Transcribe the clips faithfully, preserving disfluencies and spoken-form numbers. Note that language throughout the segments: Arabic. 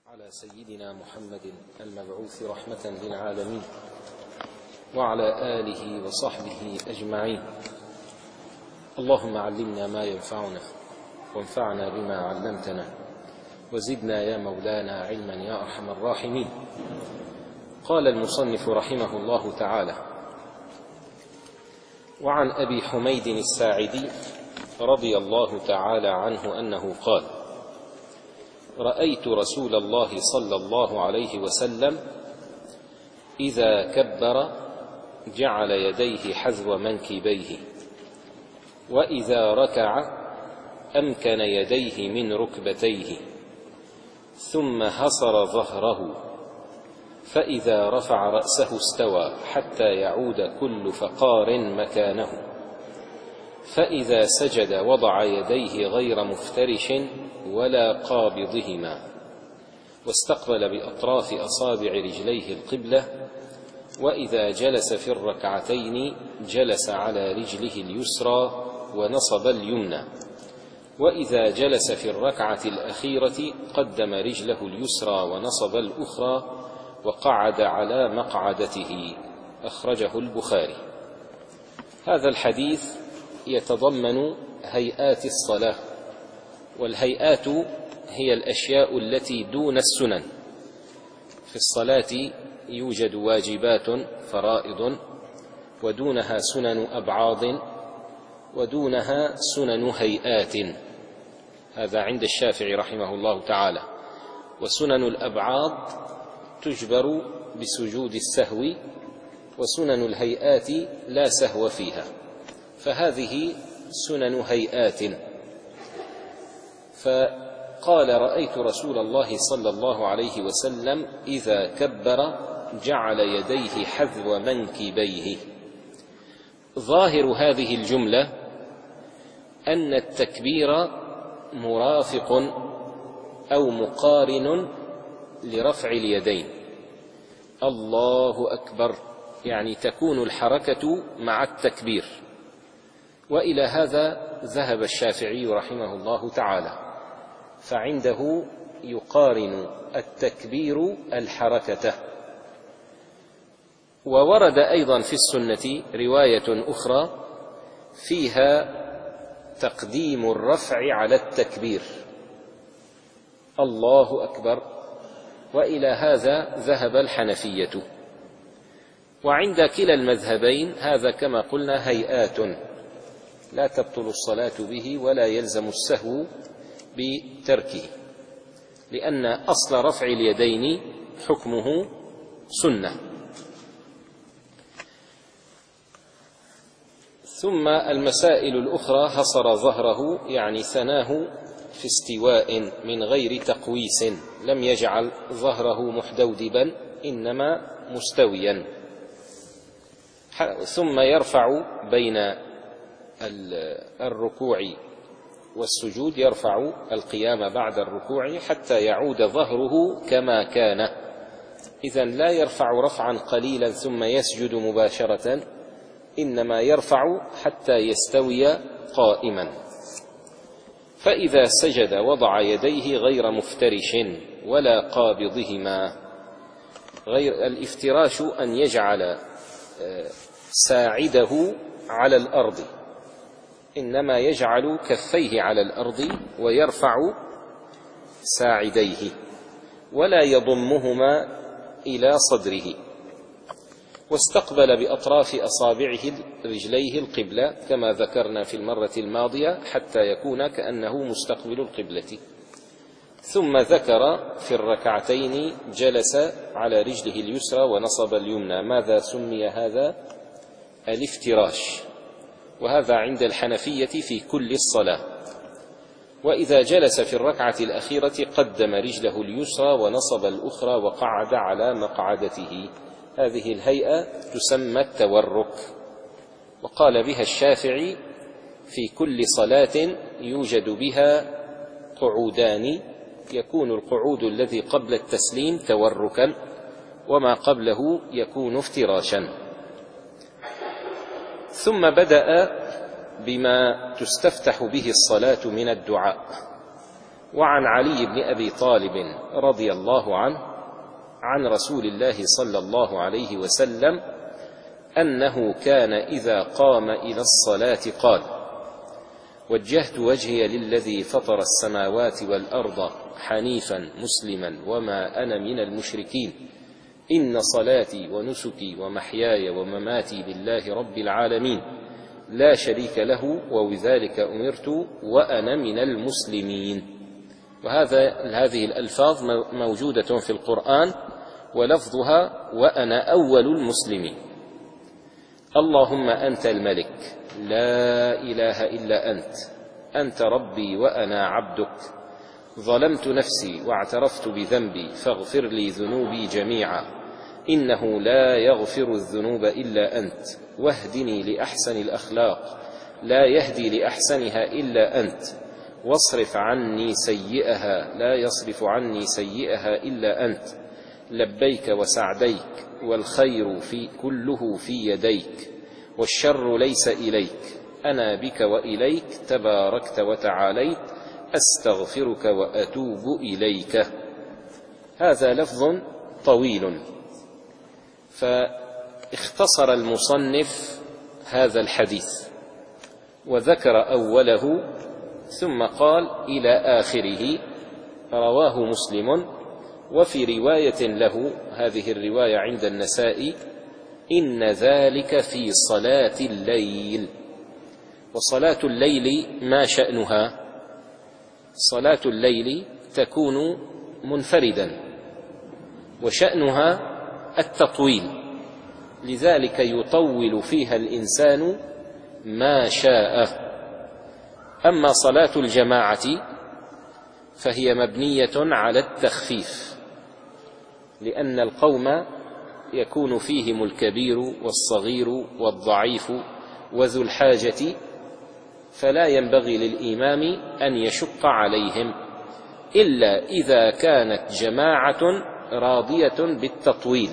على سيدنا محمد المبعوث رحمة للعالمين وعلى آله وصحبه أجمعين. اللهم علمنا ما ينفعنا وانفعنا بما علمتنا وزدنا يا مولانا علما يا أرحم الراحمين. قال المصنف رحمه الله تعالى: وعن أبي حميد الساعدي رضي الله تعالى عنه أنه قال: رأيت رسول الله صلى الله عليه وسلم إذا كبر جعل يديه حذو منكبيه، وإذا ركع أمكن يديه من ركبتيه، ثم هصر ظهره، فإذا رفع رأسه استوى حتى يعود كل فقار مكانه، فإذا سجد وضع يديه غير مفترش ولا قابضهما، واستقبل بأطراف أصابع رجليه القبلة، وإذا جلس في الركعتين جلس على رجله اليسرى ونصب اليمنى، وإذا جلس في الركعة الأخيرة قدم رجله اليسرى ونصب الأخرى وقعد على مقعدته. أخرجه البخاري. هذا الحديث يتضمن هيئات الصلاة، والهيئات هي الأشياء التي دون السنن. في الصلاة يوجد واجبات فرائض، ودونها سنن أبعاض، ودونها سنن هيئات. هذا عند الشافعي رحمه الله تعالى. وسنن الأبعاض تجبر بسجود السهو، وسنن الهيئات لا سهو فيها، فهذه سنن هيئات. فقال: رأيت رسول الله صلى الله عليه وسلم إذا كبر جعل يديه حذو منكبيه. ظاهر هذه الجملة أن التكبير مرافق أو مقارن لرفع اليدين. الله أكبر، يعني تكون الحركة مع التكبير. وإلى هذا ذهب الشافعي رحمه الله تعالى، فعنده يقارن التكبير الحركة. وورد أيضا في السنة رواية أخرى فيها تقديم الرفع على التكبير، الله أكبر. وإلى هذا ذهب الحنفية. وعند كلا المذهبين هذا كما قلنا هيئات لا تبطل الصلاة به ولا يلزم السهو بتركه، لأن أصل رفع اليدين حكمه سنة. ثم المسائل الأخرى: حصر ظهره، يعني ثناه في استواء من غير تقويس، لم يجعل ظهره محدودبا إنما مستويا. ثم يرفع بين الركوع والسجود، يرفع القيام بعد الركوع حتى يعود ظهره كما كان. إذن لا يرفع رفعا قليلا ثم يسجد مباشرة، إنما يرفع حتى يستوي قائما. فإذا سجد وضع يديه غير مفترش ولا قابضهما. غير الافتراش أن يجعل ساعده على الأرض، إنما يجعل كفيه على الأرض ويرفع ساعديه ولا يضمهما إلى صدره. واستقبل بأطراف أصابعه رجليه القبلة كما ذكرنا في المرة الماضية، حتى يكون كأنه مستقبل القبلة. ثم ذكر في الركعتين جلس على رجله اليسرى ونصب اليمنى. ماذا سمي هذا؟ الافتراش. وهذا عند الحنفية في كل الصلاة. وإذا جلس في الركعة الأخيرة قدم رجله اليسرى ونصب الأخرى وقعد على مقعدته. هذه الهيئة تسمى التورك، وقال بها الشافعي: في كل صلاة يوجد بها قعودان، يكون القعود الذي قبل التسليم توركا، وما قبله يكون افتراشا. ثم بدأ بما تستفتح به الصلاة من الدعاء، وعن علي بن أبي طالب رضي الله عنه عن رسول الله صلى الله عليه وسلم أنه كان إذا قام إلى الصلاة قال: وجهت وجهي للذي فطر السماوات والأرض حنيفا مسلما وما أنا من المشركين إن صلاتي ونسكي ومحياي ومماتي لله رب العالمين لا شريك له وبذلك أمرت وأنا من المسلمين. وهذا هذه الألفاظ موجودة في القرآن، ولفظها وأنا أول المسلمين. اللهم أنت الملك لا إله إلا أنت، أنت ربي وأنا عبدك، ظلمت نفسي واعترفت بذنبي فاغفر لي ذنوبي جميعا، إنه لا يغفر الذنوب إلا أنت، واهدني لأحسن الأخلاق لا يهدي لأحسنها إلا أنت، واصرف عني سيئها لا يصرف عني سيئها إلا أنت، لبيك وسعديك والخير في كله في يديك والشر ليس إليك، أنا بك وإليك تباركت وتعاليت، أستغفرك وأتوب إليك. هذا لفظ طويل، فاختصر المصنف هذا الحديث وذكر أوله ثم قال إلى آخره: رواه مسلم. وفي رواية له، هذه الرواية عند النسائي: إن ذلك في صلاة الليل. وصلاة الليل ما شأنها؟ صلاة الليل تكون منفردا، وشأنها التطويل، لذلك يطول فيها الإنسان ما شاء. أما صلاة الجماعة فهي مبنية على التخفيف، لأن القوم يكون فيهم الكبير والصغير والضعيف وذو الحاجة، فلا ينبغي للإمام أن يشق عليهم إلا إذا كانت جماعة راضية بالتطويل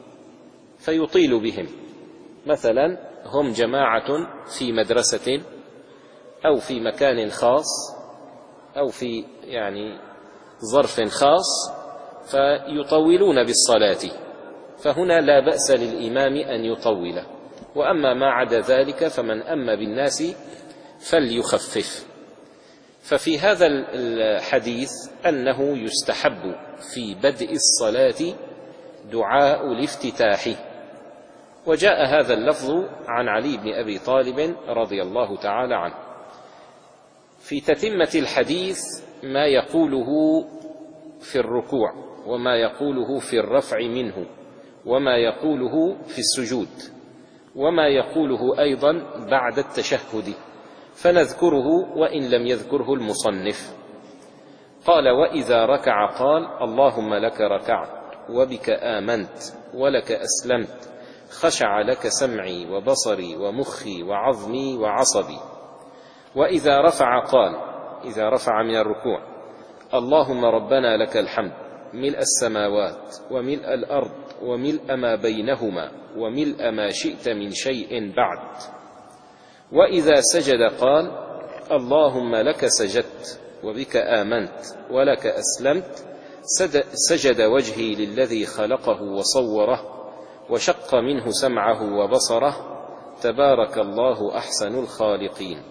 فيطيل بهم. مثلا هم جماعة في مدرسة أو في مكان خاص أو في يعني ظرف خاص فيطولون بالصلاة، فهنا لا بأس للإمام أن يطول. وأما ما عدا ذلك فمن أم بالناس فليخفف. ففي هذا الحديث أنه يستحب في بدء الصلاة دعاء الافتتاح، وجاء هذا اللفظ عن علي بن أبي طالب رضي الله تعالى عنه. في تتمة الحديث ما يقوله في الركوع، وما يقوله في الرفع منه، وما يقوله في السجود، وما يقوله أيضا بعد التشهد، فنذكره وإن لم يذكره المصنف. قال: وإذا ركع قال: اللهم لك ركعت وبك آمنت ولك أسلمت، خشع لك سمعي وبصري ومخي وعظمي وعصبي. وإذا رفع قال، إذا رفع من الركوع: اللهم ربنا لك الحمد ملء السماوات وملء الأرض وملء ما بينهما وملء ما شئت من شيء بعد. وإذا سجد قال: اللهم لك سجدت وبك آمنت ولك أسلمت، سجد وجهي للذي خلقه وصوره وشق منه سمعه وبصره، تبارك الله أحسن الخالقين.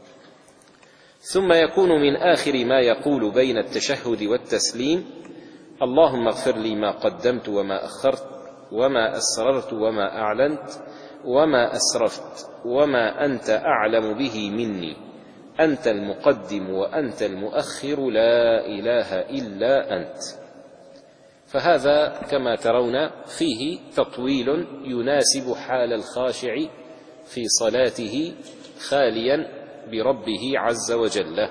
ثم يكون من آخر ما يقول بين التشهد والتسليم: اللهم اغفر لي ما قدمت وما أخرت وما أسررت وما أعلنت وما أسرفت وما أنت أعلم به مني، أنت المقدم وأنت المؤخر لا إله إلا أنت. فهذا كما ترون فيه تطويل يناسب حال الخاشع في صلاته خاليا بربه عز وجل.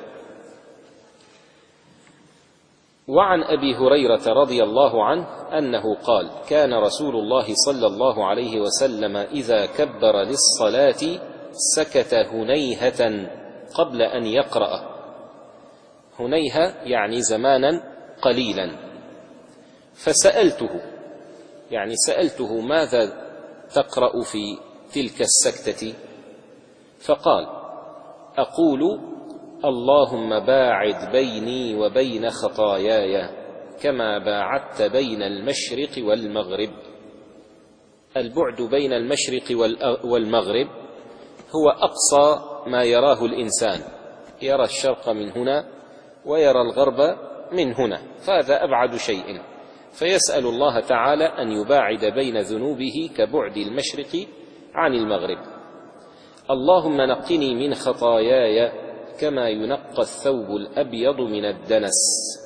وعن أبي هريرة رضي الله عنه أنه قال: كان رسول الله صلى الله عليه وسلم إذا كبر للصلاة سكت هنيهة قبل أن يقرأ. هنيهة يعني زمانا قليلا. فسألته، يعني سألته: ماذا تقرأ في تلك السكتة؟ فقال: أقول: اللهم باعد بيني وبين خطاياي كما باعدت بين المشرق والمغرب. البعد بين المشرق والمغرب هو أقصى ما يراه الإنسان، يرى الشرق من هنا ويرى الغرب من هنا، فهذا أبعد شيء، فيسأل الله تعالى أن يباعد بين ذنوبه كبعد المشرق عن المغرب. اللهم نقني من خطاياي كما ينقى الثوب الأبيض من الدنس.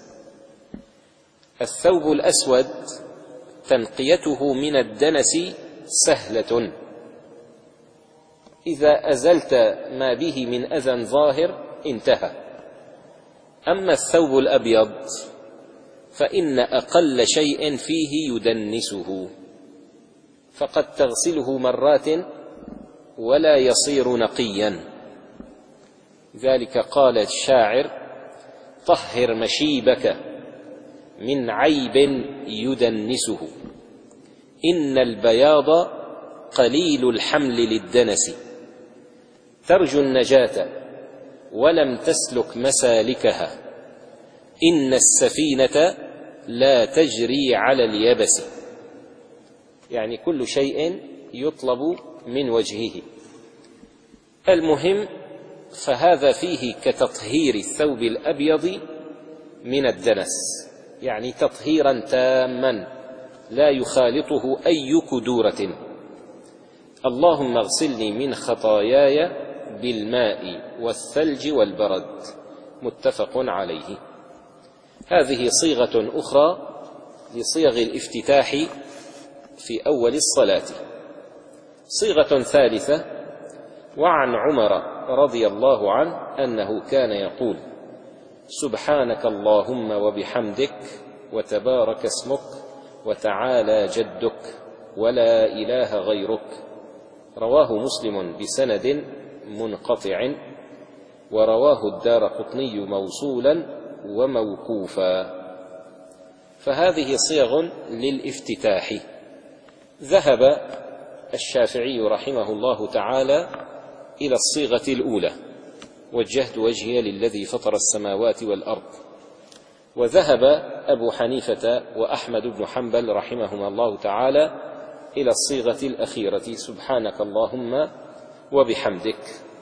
الثوب الأسود تنقيته من الدنس سهلة، إذا أزلت ما به من أذى ظاهر انتهى. أما الثوب الأبيض فإن أقل شيء فيه يدنسه، فقد تغسله مرات ولا يصير نقيا. ذلك قال الشاعر: طهر مشيبك من عيب يدنسه، إن البياض قليل الحمل للدنس. ترجو النجاة ولم تسلك مسالكها، إن السفينة لا تجري على اليبس. يعني كل شيء يطلب من وجهه. المهم، فهذا فيه كتطهير الثوب الأبيض من الدنس، يعني تطهيرا تاما لا يخالطه أي كدورة. اللهم اغسلني من خطاياي بالماء والثلج والبرد. متفق عليه. هذه صيغة أخرى لصيغ الافتتاح في أول الصلاة. صيغة ثالثة: وعن عمر رضي الله عنه أنه كان يقول: سبحانك اللهم وبحمدك وتبارك اسمك وتعالى جدك ولا إله غيرك. رواه مسلم بسند منقطع، ورواه الدارقطني موصولا وموقوفا. فهذه صيغ للافتتاح. ذهب الشافعي رحمه الله تعالى إلى الصيغة الأولى: وجهت وجهي للذي فطر السماوات والأرض. وذهب أبو حنيفة وأحمد بن حنبل رحمهما الله تعالى إلى الصيغة الأخيرة: سبحانك اللهم وبحمدك.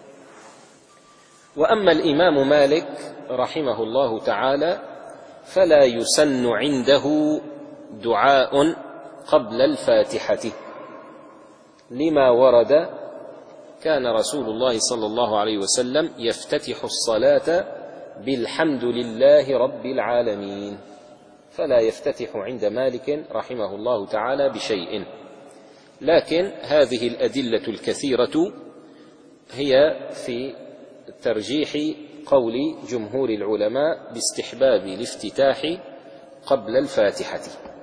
وأما الإمام مالك رحمه الله تعالى فلا يسن عنده دعاء قبل الفاتحة، لما ورد: كان رسول الله صلى الله عليه وسلم يفتتح الصلاة بالحمد لله رب العالمين، فلا يفتتح عند مالك رحمه الله تعالى بشيء. لكن هذه الأدلة الكثيرة هي في ترجيح قول جمهور العلماء باستحباب الافتتاح قبل الفاتحة.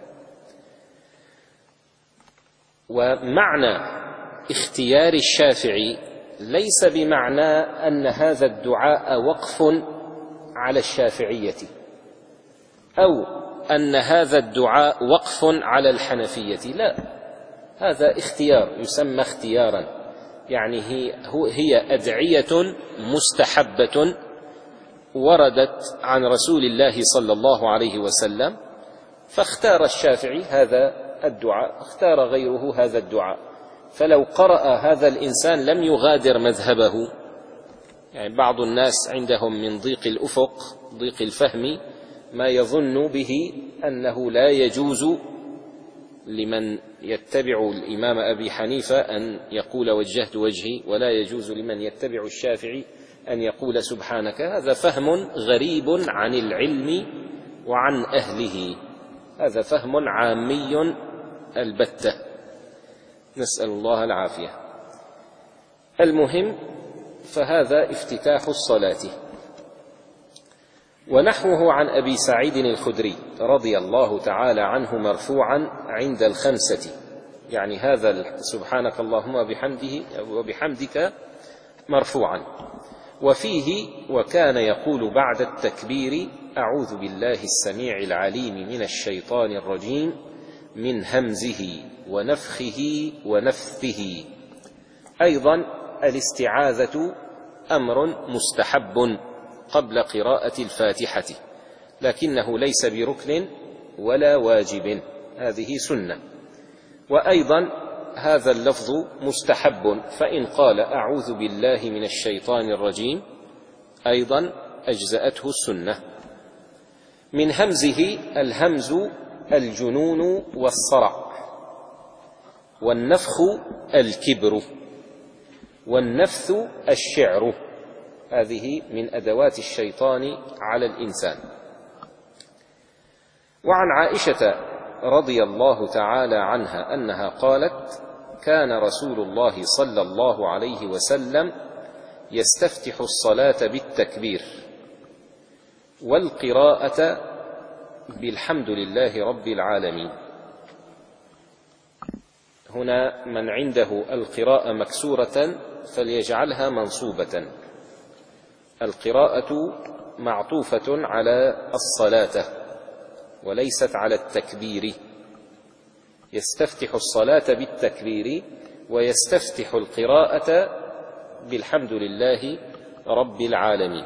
ومعنى اختيار الشافعي ليس بمعنى أن هذا الدعاء وقف على الشافعية، أو أن هذا الدعاء وقف على الحنفية، لا، هذا اختيار، يسمى اختيارا، يعني هي أدعية مستحبة وردت عن رسول الله صلى الله عليه وسلم، فاختار الشافعي هذا الدعاء، اختار غيره هذا الدعاء. فلو قرأ هذا الإنسان لم يغادر مذهبه. يعني بعض الناس عندهم من ضيق الأفق، ضيق الفهم، ما يظن به أنه لا يجوز لمن يتبع الإمام أبي حنيفة أن يقول وجهت وجهي، ولا يجوز لمن يتبع الشافعي أن يقول سبحانك. هذا فهم غريب عن العلم وعن أهله، هذا فهم عامي البتة، نسأل الله العافية. المهم، فهذا افتتاح الصلاة. ونحوه عن أبي سعيد الخدري رضي الله تعالى عنه مرفوعا عند الخمسة، يعني هذا سبحانك اللهم وبحمده وبحمدك مرفوعا. وفيه: وكان يقول بعد التكبير: أعوذ بالله السميع العليم من الشيطان الرجيم من همزه ونفخه ونفثه. أيضا الاستعاذة أمر مستحب قبل قراءة الفاتحة، لكنه ليس بركن ولا واجب، هذه سنة. وأيضا هذا اللفظ مستحب، فإن قال أعوذ بالله من الشيطان الرجيم أيضا أجزأته السنة. من همزه الهمز الجنون والصرع، والنفخ الكبر، والنفث الشعر، هذه من أدوات الشيطان على الإنسان. وعن عائشة رضي الله تعالى عنها أنها قالت: كان رسول الله صلى الله عليه وسلم يستفتح الصلاة بالتكبير والقراءة بالحمد لله رب العالمين. هنا من عنده القراءة مكسورة فليجعلها منصوبة. القراءة معطوفة على الصلاة وليست على التكبير. يستفتح الصلاة بالتكبير ويستفتح القراءة بالحمد لله رب العالمين.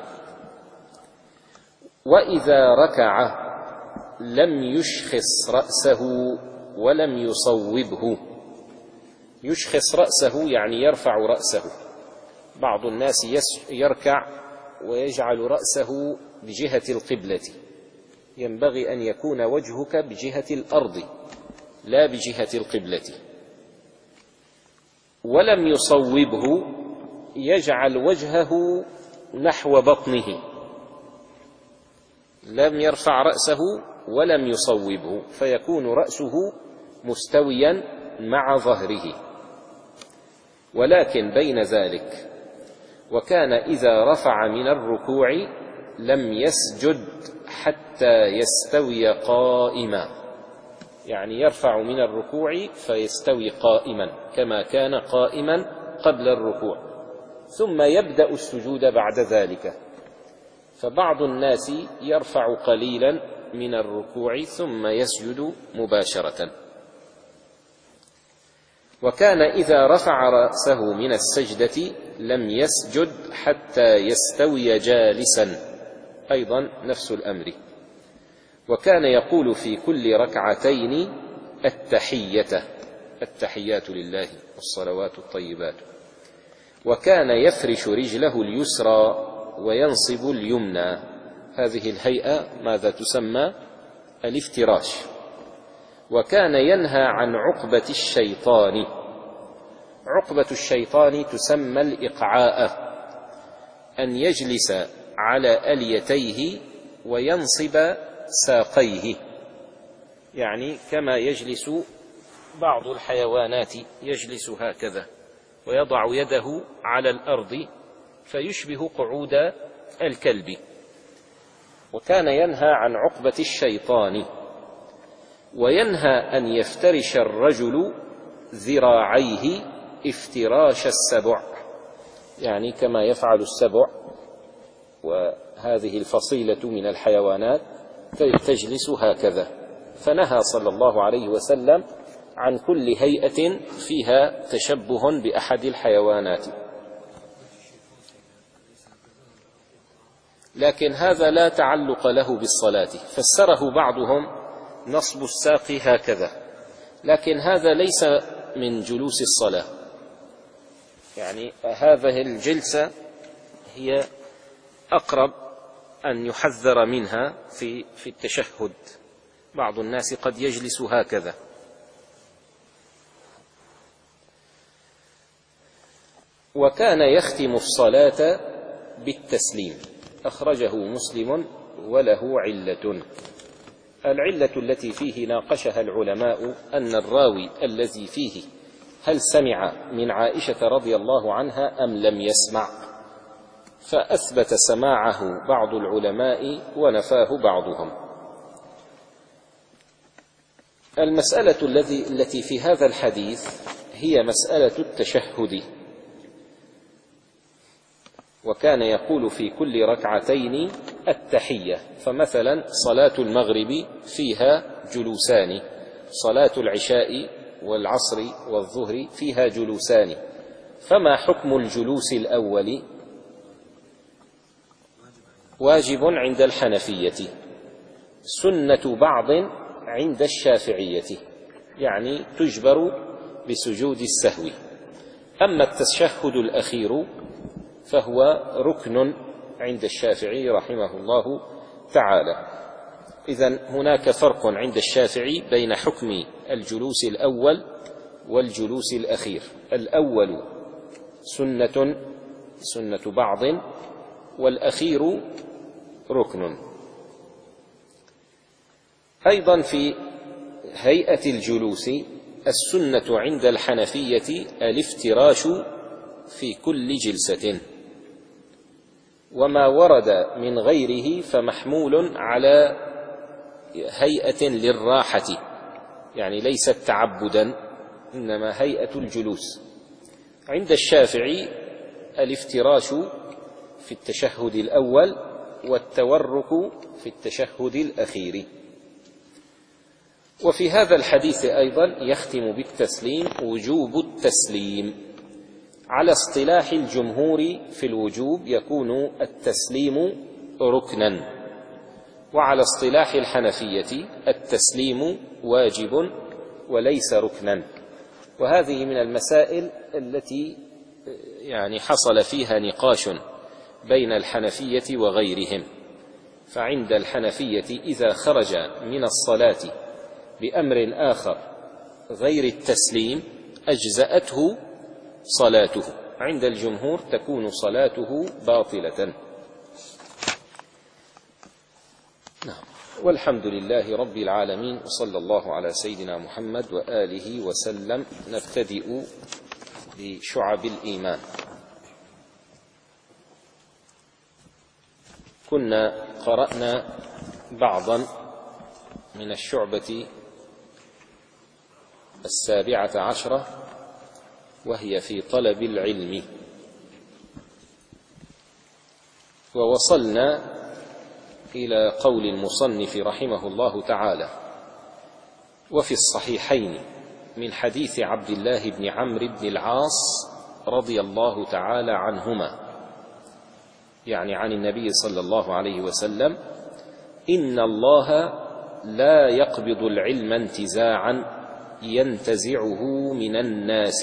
وإذا ركع لم يشخص رأسه ولم يصوبه. يشخص رأسه يعني يرفع رأسه. بعض الناس يركع ويجعل رأسه بجهة القبلة، ينبغي أن يكون وجهك بجهة الأرض لا بجهة القبلة. ولم يصوبه يجعل وجهه نحو بطنه، لم يرفع رأسه ولم يصوبه، فيكون رأسه مستويا مع ظهره. ولكن بين ذلك، وكان إذا رفع من الركوع لم يسجد حتى يستوي قائما، يعني يرفع من الركوع فيستوي قائما كما كان قائما قبل الركوع، ثم يبدأ السجود بعد ذلك. فبعض الناس يرفع قليلا من الركوع ثم يسجد مباشرة. وكان إذا رفع رأسه من السجدة لم يسجد حتى يستوي جالسا، أيضا نفس الأمر. وكان يقول في كل ركعتين التحية، التحيات لله والصلوات الطيبات. وكان يفرش رجله اليسرى وينصب اليمنى. هذه الهيئة ماذا تسمى؟ الافتراش. وكان ينهى عن عقبة الشيطان. عقبة الشيطان تسمى الإقعاء، أن يجلس على أليتيه وينصب ساقيه، يعني كما يجلس بعض الحيوانات، يجلس هكذا ويضع يده على الأرض فيشبه قعود الكلب. وكان ينهى عن عقبة الشيطان. وينهى أن يفترش الرجل ذراعيه افتراش السبع، يعني كما يفعل السبع، وهذه الفصيلة من الحيوانات تجلس هكذا. فنهى صلى الله عليه وسلم عن كل هيئة فيها تشبه بأحد الحيوانات. لكن هذا لا تعلق له بالصلاة، فسره بعضهم نصب الساق هكذا، لكن هذا ليس من جلوس الصلاة. يعني هذه الجلسة هي أقرب أن يحذر منها في في التشهد. بعض الناس قد يجلس هكذا. وكان يختم الصلاة بالتسليم. أخرجه مسلم وله علة. العلة التي فيه ناقشها العلماء أن الراوي الذي فيه هل سمع من عائشة رضي الله عنها أم لم يسمع، فأثبت سماعه بعض العلماء ونفاه بعضهم. المسألة الذي التي في هذا الحديث هي مسألة التشهد. وكان يقول في كل ركعتين التحية. فمثلا صلاة المغرب فيها جلوسان، صلاة العشاء والعصر والظهر فيها جلوسان، فما حكم الجلوس الأول؟ واجب عند الحنفية، سنة بعض عند الشافعية، يعني تجبر بسجود السهو. أما التشهد الأخير فهو ركن عند الشافعي رحمه الله تعالى. إذن هناك فرق عند الشافعي بين حكم الجلوس الأول والجلوس الأخير. الأول سنة سنة بعض، والأخير ركن. أيضا في هيئة الجلوس السنة عند الحنفية الافتراش في كل جلسة، وما ورد من غيره فمحمول على هيئة للراحة، يعني ليست تعبدا، إنما هيئة الجلوس. عند الشافعي الافتراش في التشهد الأول والتورك في التشهد الأخير. وفي هذا الحديث أيضا يختم بالتسليم وجوب التسليم. على اصطلاح الجمهور في الوجوب يكون التسليم ركنا، وعلى اصطلاح الحنفية التسليم واجب وليس ركنا. وهذه من المسائل التي يعني حصل فيها نقاش بين الحنفية وغيرهم. فعند الحنفية إذا خرج من الصلاة بأمر آخر غير التسليم أجزأته صلاته، عند الجمهور تكون صلاته باطلة. نعم، والحمد لله رب العالمين، وصلى الله على سيدنا محمد وآله وسلم. نبتدئ بشعب الإيمان. كنا قرأنا بعضا من الشعبة السابعة عشرة، وهي في طلب العلم، ووصلنا إلى قول المصنف رحمه الله تعالى: وفي الصحيحين من حديث عبد الله بن عمرو بن العاص رضي الله تعالى عنهما، يعني عن النبي صلى الله عليه وسلم: إن الله لا يقبض العلم انتزاعا ينتزعه من الناس.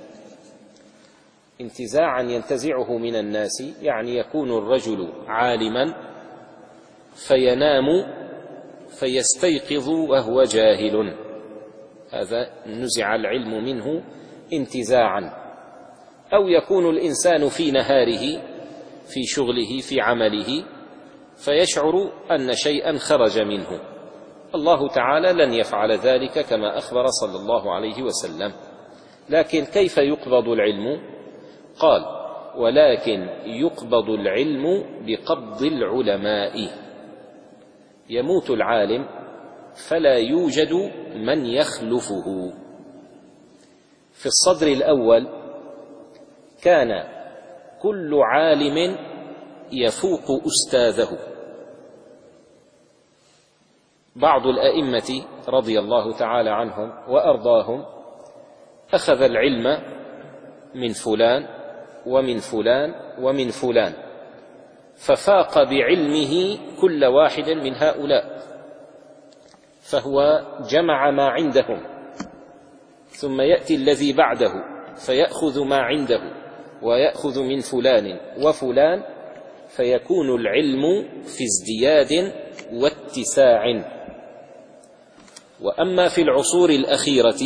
انتزاعا ينتزعه من الناس يعني يكون الرجل عالما فينام فيستيقظ وهو جاهل، هذا نزع العلم منه انتزاعا. أو يكون الإنسان في نهاره في شغله في عمله فيشعر أن شيئا خرج منه. الله تعالى لن يفعل ذلك كما أخبر صلى الله عليه وسلم. لكن كيف يقبض العلم؟ قال: ولكن يقبض العلم بقبض العلماء. يموت العالم فلا يوجد من يخلفه. في الصدر الأول كان كل عالم يفوق أستاذه. بعض الأئمة رضي الله تعالى عنهم وأرضاهم أخذ العلم من فلان ومن فلان ومن فلان، ففاق بعلمه كل واحد من هؤلاء، فهو جمع ما عندهم، ثم يأتي الذي بعده فيأخذ ما عنده ويأخذ من فلان وفلان، فيكون العلم في ازدياد واتساع. وأما في العصور الأخيرة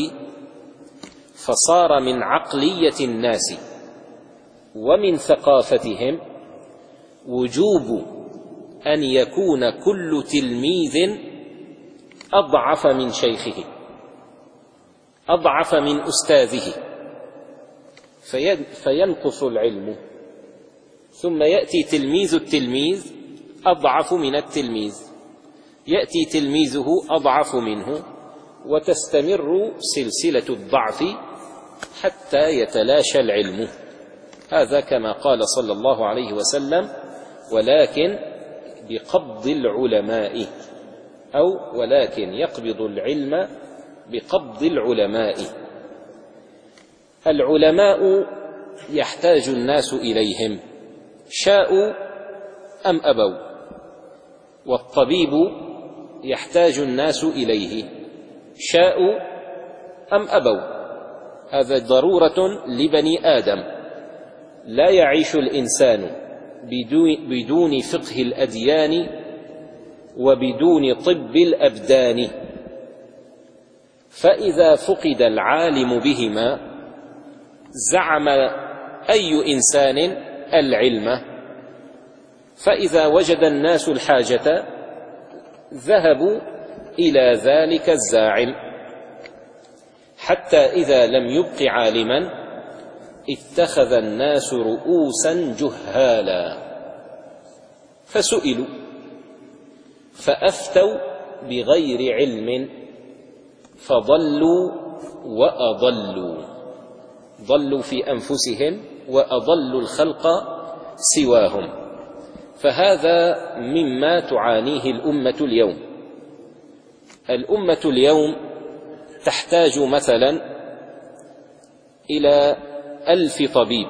فصار من عقلية الناس ومن ثقافتهم وجوب أن يكون كل تلميذ أضعف من شيخه، أضعف من أستاذه، فينقص العلم، ثم يأتي تلميذ التلميذ أضعف من التلميذ، يأتي تلميذه أضعف منه، وتستمر سلسلة الضعف حتى يتلاشى العلم. هذا كما قال صلى الله عليه وسلم: ولكن بقبض العلماء، أو ولكن يقبض العلم بقبض العلماء. العلماء يحتاج الناس إليهم شاءوا أم أبوا، والطبيب يحتاج الناس إليه شاءوا أم أبوا. هذا ضرورة لبني آدم، لا يعيش الإنسان بدون فقه الأديان وبدون طب الأبدان. فإذا فقد العالم بهما زعم أي إنسان العلم، فإذا وجد الناس الحاجة ذهبوا إلى ذلك الزاعم، حتى إذا لم يبق عالما اتخذ الناس رؤوسا جهالا فسئلوا فأفتوا بغير علم فضلوا وأضلوا، ضلوا في أنفسهم وأضلوا الخلق سواهم. فهذا مما تعانيه الأمة اليوم. الأمة اليوم تحتاج مثلا إلى ألف طبيب،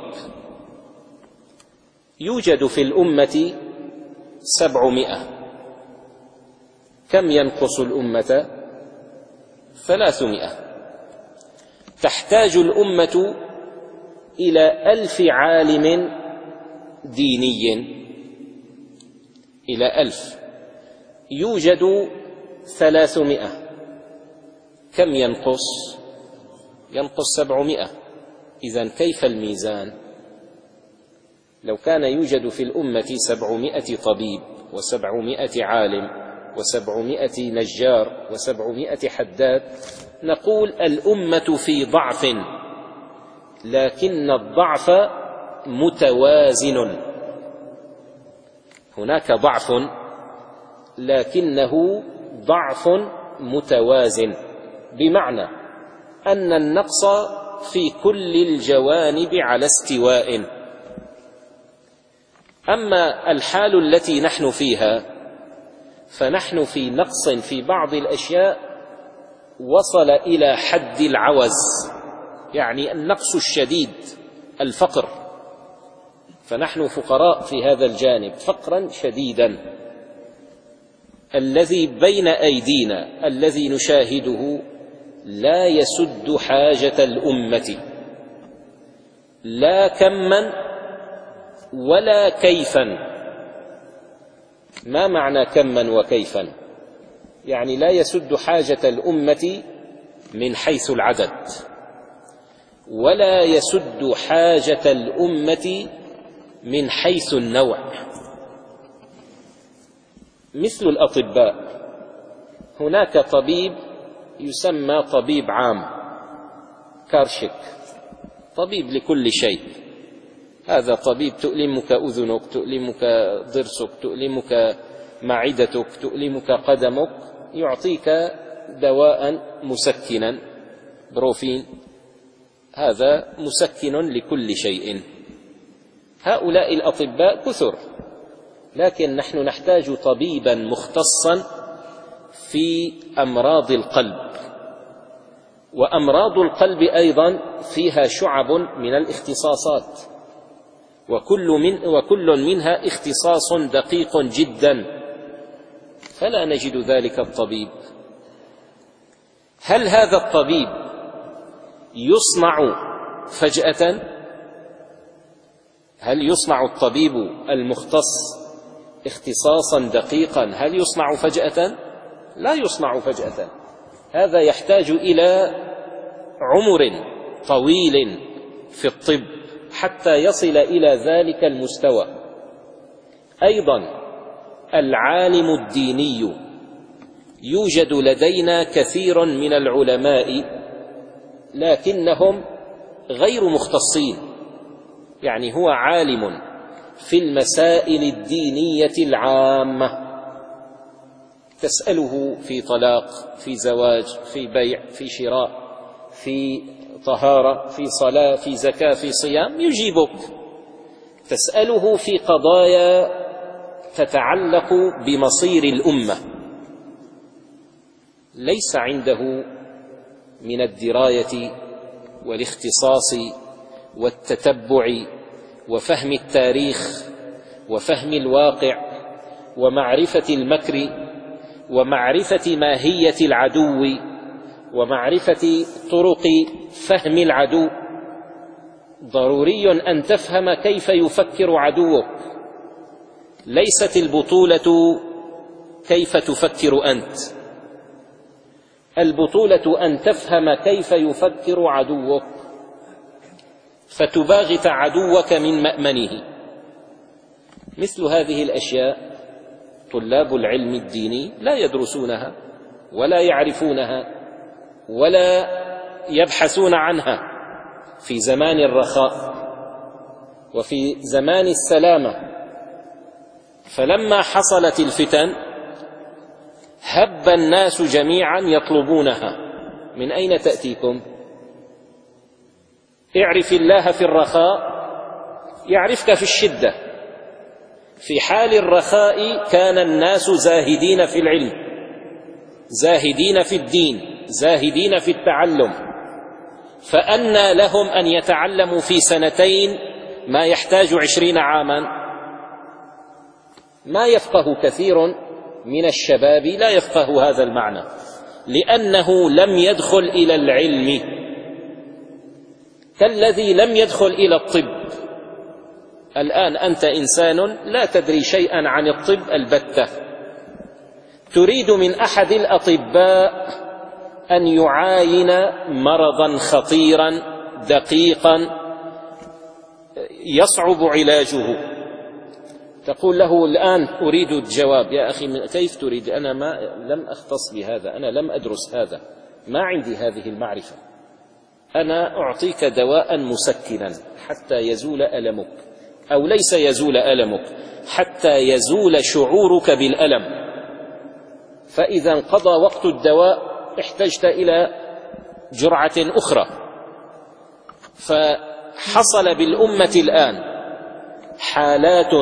يوجد في الأمة سبعمائة، كم ينقص الأمة؟ ثلاثمائة. تحتاج الأمة إلى ألف عالم ديني، إلى ألف، يوجد ثلاثمائة، كم ينقص؟ ينقص سبعمائة. إذن كيف الميزان؟ لو كان يوجد في الأمة سبعمائة طبيب وسبعمائة عالم وسبعمائة نجار وسبعمائة حداد، نقول الأمة في ضعف، لكن الضعف متوازن. هناك ضعف لكنه ضعف متوازن، بمعنى أن النقص في كل الجوانب على استواء. أما الحال التي نحن فيها فنحن في نقص في بعض الأشياء وصل إلى حد العوز، يعني النقص الشديد، الفقر، فنحن فقراء في هذا الجانب فقرا شديدا. الذي بين أيدينا الذي نشاهده لا يسد حاجة الأمة، لا كما ولا كيفا. ما معنى كما وكيفا؟ يعني لا يسد حاجة الأمة من حيث العدد، ولا يسد حاجة الأمة من حيث النوع. مثل الأطباء، هناك طبيب يسمى طبيب عام كارشك، طبيب لكل شيء. هذا طبيب تؤلمك أذنك، تؤلمك ضرسك، تؤلمك معدتك، تؤلمك قدمك، يعطيك دواء مسكنا بروفين، هذا مسكن لكل شيء. هؤلاء الأطباء كثر، لكن نحن نحتاج طبيبا مختصا في أمراض القلب. وأمراض القلب أيضا فيها شعب من الاختصاصات، وكل, من وكل منها اختصاص دقيق جدا، فلا نجد ذلك الطبيب. هل هذا الطبيب يصنع فجأة؟ هل يصنع الطبيب المختص اختصاصا دقيقا هل يصنع فجأة؟ لا يصنع فجأة. هذا يحتاج إلى عمر طويل في الطب حتى يصل إلى ذلك المستوى. أيضا العالم الديني، يوجد لدينا كثير من العلماء لكنهم غير مختصين، يعني هو عالم في المسائل الدينية العامة، تسأله في طلاق، في زواج، في بيع، في شراء، في طهارة، في صلاة، في زكاة، في صيام، يجيبك. تسأله في قضايا تتعلق بمصير الأمة، ليس عنده من الدراية والاختصاص والتتبع وفهم التاريخ وفهم الواقع ومعرفة المكر ومعرفة ماهية العدو ومعرفة طرق فهم العدو. ضروري أن تفهم كيف يفكر عدوك. ليست البطولة كيف تفكر أنت، البطولة أن تفهم كيف يفكر عدوك فتباغت عدوك من مأمنه. مثل هذه الأشياء طلاب العلم الديني لا يدرسونها ولا يعرفونها ولا يبحثون عنها في زمان الرخاء وفي زمان السلامة. فلما حصلت الفتن هب الناس جميعا يطلبونها. من أين تأتيكم؟ اعرف الله في الرخاء يعرفك في الشدة. في حال الرخاء كان الناس زاهدين في العلم، زاهدين في الدين، زاهدين في التعلم، فأنى لهم أن يتعلموا في سنتين ما يحتاج عشرين عاما؟ ما يفقه كثير من الشباب، لا يفقه هذا المعنى، لأنه لم يدخل إلى العلم، كالذي لم يدخل إلى الطب. الآن أنت إنسان لا تدري شيئا عن الطب البتة، تريد من أحد الأطباء أن يعاين مرضا خطيرا دقيقا يصعب علاجه، تقول له الآن أريد الجواب. يا أخي كيف تريد؟ أنا ما لم أختص بهذا، أنا لم أدرس هذا، ما عندي هذه المعرفة. أنا أعطيك دواء مسكنا حتى يزول ألمك، أو ليس يزول ألمك، حتى يزول شعورك بالألم. فإذا انقضى وقت الدواء احتجت إلى جرعة أخرى. فحصل بالأمة الآن حالات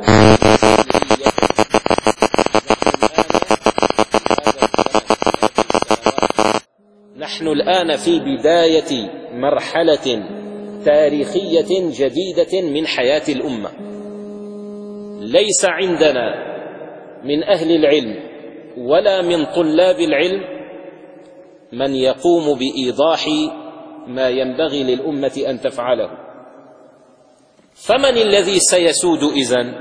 نحن الآن في بداية مرحلة تاريخية جديدة من حياة الأمة. ليس عندنا من أهل العلم ولا من طلاب العلم من يقوم بإيضاح ما ينبغي للأمة أن تفعله. فمن الذي سيسود إذن؟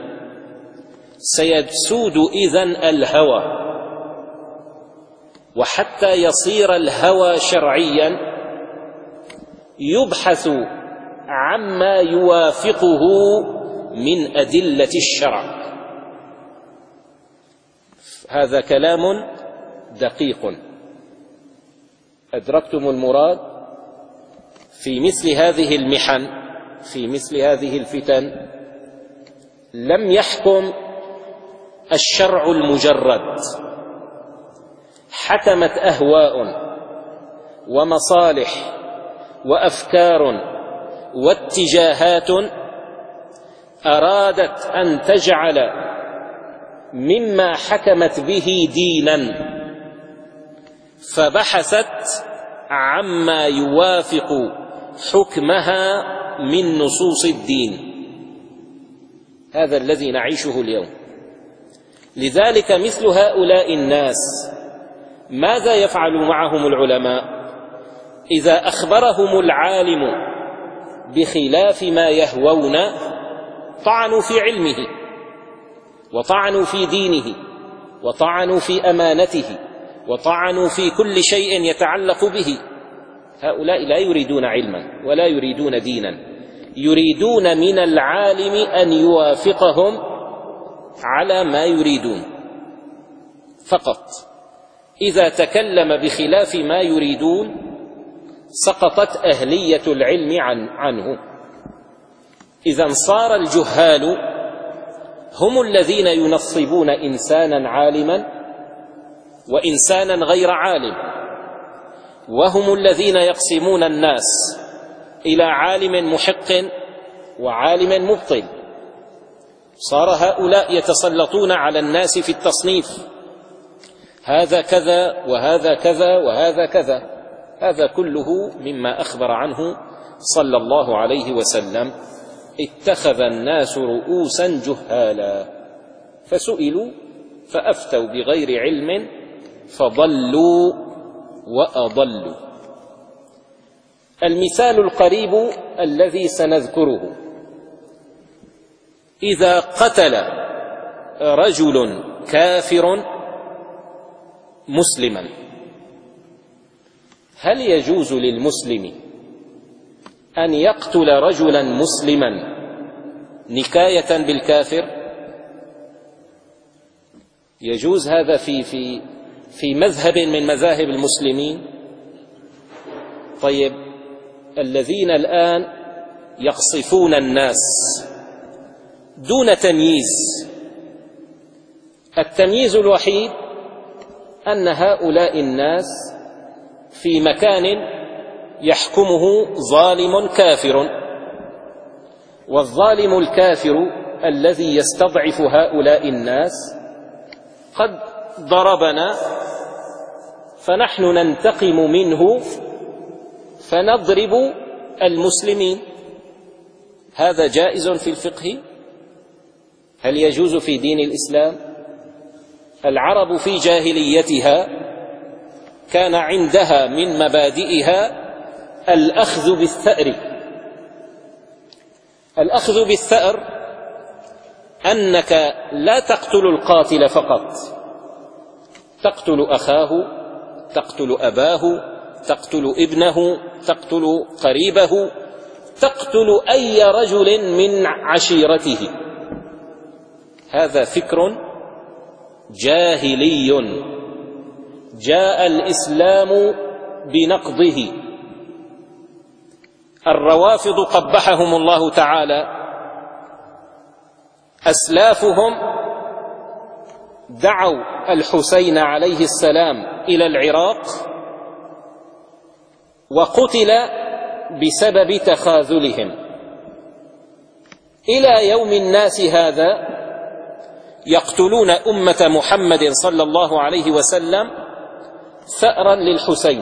سيسود إذن الهوى. وحتى يصير الهوى شرعيا يبحث عما يوافقه من أدلة الشرع. هذا كلام دقيق. أدركتم المراد؟ في مثل هذه المحن، في مثل هذه الفتن، لم يحكم الشرع المجرد، حكمت أهواء ومصالح وأفكار واتجاهات أرادت أن تجعل مما حكمت به دينا، فبحثت عما يوافق حكمها من نصوص الدين. هذا الذي نعيشه اليوم. لذلك مثل هؤلاء الناس ماذا يفعل معهم العلماء؟ إذا أخبرهم العالم بخلاف ما يهوون طعنوا في علمه وطعنوا في دينه وطعنوا في أمانته وطعنوا في كل شيء يتعلق به. هؤلاء لا يريدون علما ولا يريدون دينا، يريدون من العالم أن يوافقهم على ما يريدون فقط. إذا تكلم بخلاف ما يريدون سقطت أهلية العلم عن عنه. إذا صار الجهال هم الذين ينصبون إنسانا عالما وإنسانا غير عالم، وهم الذين يقسمون الناس إلى عالم محق وعالم مبطل. صار هؤلاء يتسلطون على الناس في التصنيف، هذا كذا وهذا كذا وهذا كذا. هذا كله مما أخبر عنه صلى الله عليه وسلم: اتخذ الناس رؤوسا جهالا. فسئلوا فأفتوا بغير علم فضلوا وأضلوا. المثال القريب الذي سنذكره: إذا قتل رجل كافر مسلما، هل يجوز للمسلم أن يقتل رجلا مسلما نكاية بالكافر؟ يجوز هذا في في في مذهب من مذاهب المسلمين؟ طيب، الذين الآن يقصفون الناس دون تمييز، التمييز الوحيد أن هؤلاء الناس في مكان يحكمه ظالم كافر، والظالم الكافر الذي يستضعف هؤلاء الناس قد ضربنا، فنحن ننتقم منه فنضرب المسلمين. هذا جائز في الفقه؟ هل يجوز في دين الإسلام؟ العرب في جاهليتها كان عندها من مبادئها الأخذ بالثأر. الأخذ بالثأر أنك لا تقتل القاتل فقط، تقتل أخاه، تقتل أباه، تقتل ابنه، تقتل قريبه، تقتل أي رجل من عشيرته. هذا فكر جاهلي جاء الإسلام بنقضه. الروافض قبحهم الله تعالى، أسلافهم دعوا الحسين عليه السلام إلى العراق وقتل بسبب تخاذلهم. إلى يوم الناس هذا يقتلون أمة محمد صلى الله عليه وسلم ثأرا للحسين.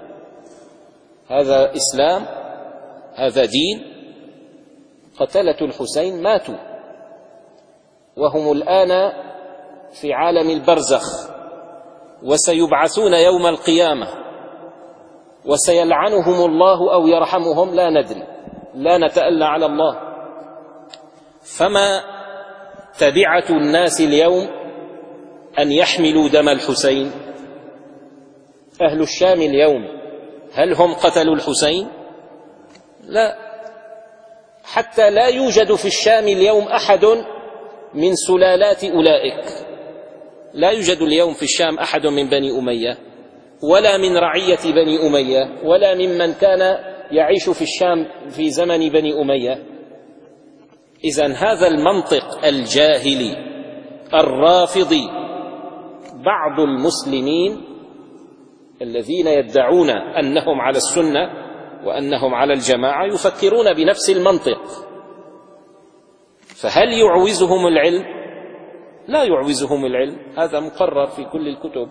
هذا إسلام؟ هذا دين؟ قتلة الحسين ماتوا وهم الآن في عالم البرزخ، وسيبعثون يوم القيامة، وسيلعنهم الله أو يرحمهم، لا ندري، لا نتألى على الله. فما تبعة الناس اليوم أن يحملوا دم الحسين؟ أهل الشام اليوم هل هم قتلوا الحسين؟ لا، حتى لا يوجد في الشام اليوم أحد من سلالات أولئك. لا يوجد اليوم في الشام أحد من بني أمية، ولا من رعية بني أمية، ولا ممن كان يعيش في الشام في زمن بني أمية. إذن هذا المنطق الجاهلي الرافضي بعض المسلمين الذين يدعون أنهم على السنة وأنهم على الجماعة يفكرون بنفس المنطق. فهل يعوزهم العلم؟ لا يعوزهم العلم، هذا مقرر في كل الكتب.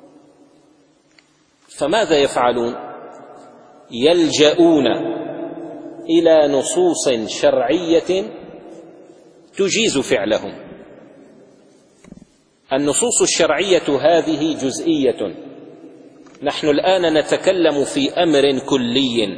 فماذا يفعلون؟ يلجؤون إلى نصوص شرعية تجيز فعلهم. النصوص الشرعية هذه جزئية، نحن الآن نتكلم في أمر كلي.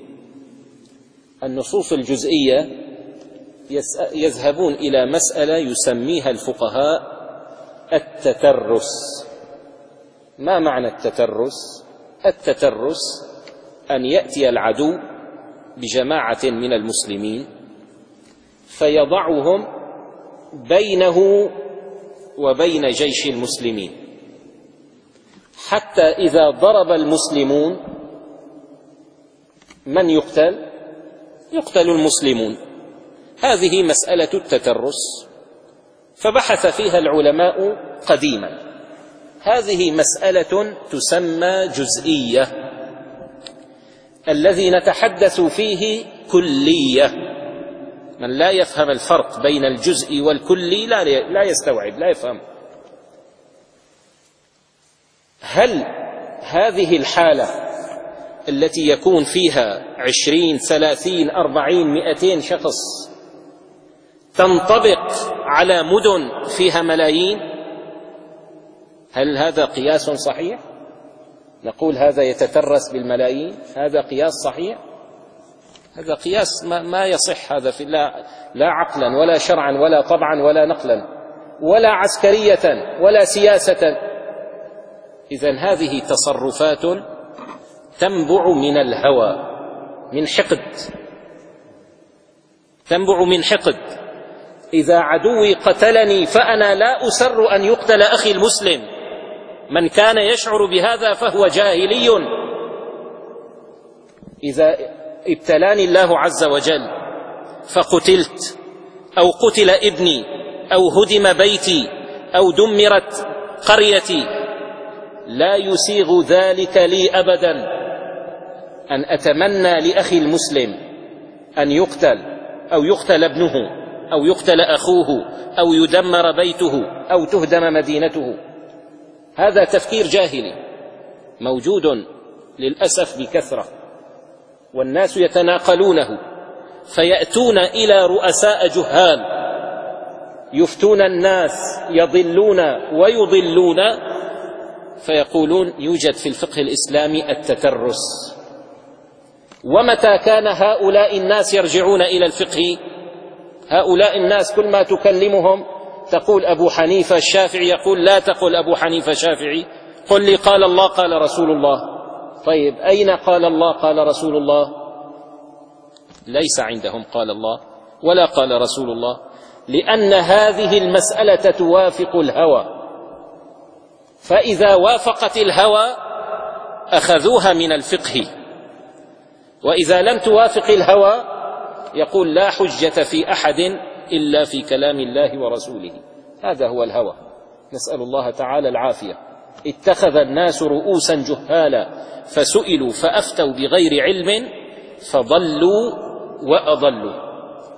النصوص الجزئية يذهبون إلى مسألة يسميها الفقهاء التترس. ما معنى التترس؟ التترس أن يأتي العدو بجماعة من المسلمين فيضعهم بينه وبين جيش المسلمين، حتى إذا ضرب المسلمون من يقتل؟ يقتل المسلمون. هذه مسألة التترس، فبحث فيها العلماء قديما. هذه مسألة تسمى جزئية، الذي نتحدث فيه كلية. من لا يفهم الفرق بين الجزء والكلي لا يستوعب، لا يفهم. هل هذه الحالة التي يكون فيها عشرين ثلاثين أربعين مئتين شخص تنطبق على مدن فيها ملايين؟ هل هذا قياس صحيح؟ نقول هذا يتترس بالملايين، هذا قياس صحيح؟ هذا قياس ما, ما يصح، هذا في لا, لا عقلا ولا شرعا ولا طبعا ولا نقلا ولا عسكرية ولا سياسة. إذن هذه تصرفات تنبع من الهوى، من حقد، تنبع من حقد. إذا عدوي قتلني فأنا لا أسر أن يقتل أخي المسلم. من كان يشعر بهذا فهو جاهلي. إذا ابتلاني الله عز وجل فقتلت أو قتل ابني أو هدم بيتي أو دمرت قريتي، لا يسيغ ذلك لي أبدا أن أتمنى لأخي المسلم أن يقتل أو يقتل ابنه أو يقتل أخوه أو يدمر بيته أو تهدم مدينته. هذا تفكير جاهلي موجود للأسف بكثرة، والناس يتناقلونه، فيأتون إلى رؤساء جهال يفتون الناس، يضلون ويضلون، فيقولون يوجد في الفقه الإسلامي التترس. ومتى كان هؤلاء الناس يرجعون إلى الفقه؟ هؤلاء الناس كل ما تكلمهم تقول أبو حنيفة الشافعي، يقول لا تقل أبو حنيفة الشافعي، قل لي قال الله قال رسول الله. طيب أين قال الله قال رسول الله؟ ليس عندهم قال الله ولا قال رسول الله، لأن هذه المسألة توافق الهوى، فإذا وافقت الهوى أخذوها من الفقه، وإذا لم توافق الهوى يقول لا حجة في أحد إلا في كلام الله ورسوله. هذا هو الهوى، نسأل الله تعالى العافية. اتخذ الناس رؤوسا جهالا فسئلوا فأفتوا بغير علم فضلوا وأضلوا.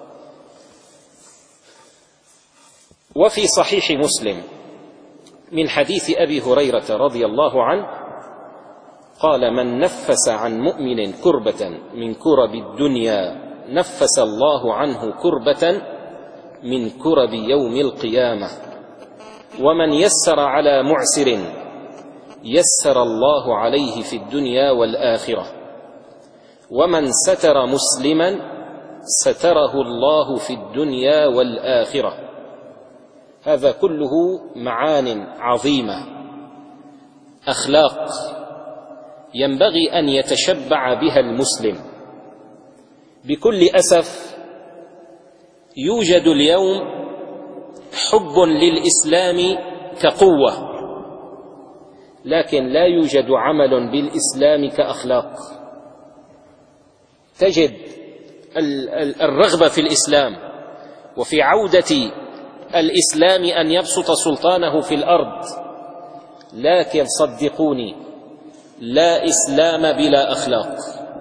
وفي صحيح مسلم من حديث أبي هريرة رضي الله عنه قال: من نفس عن مؤمن كربة من كرب الدنيا نفس الله عنه كربة من كرب يوم القيامة، ومن يسر على معسر يسر الله عليه في الدنيا والآخرة، ومن ستر مسلما ستره الله في الدنيا والآخرة. هذا كله معان عظيمة، أخلاق ينبغي أن يتشبع بها المسلم. بكل أسف يوجد اليوم حب للإسلام كقوة، لكن لا يوجد عمل بالإسلام كأخلاق. تجد الرغبة في الإسلام وفي عودة الإسلام أن يبسط سلطانه في الأرض، لكن صدقوني لا إسلام بلا أخلاق.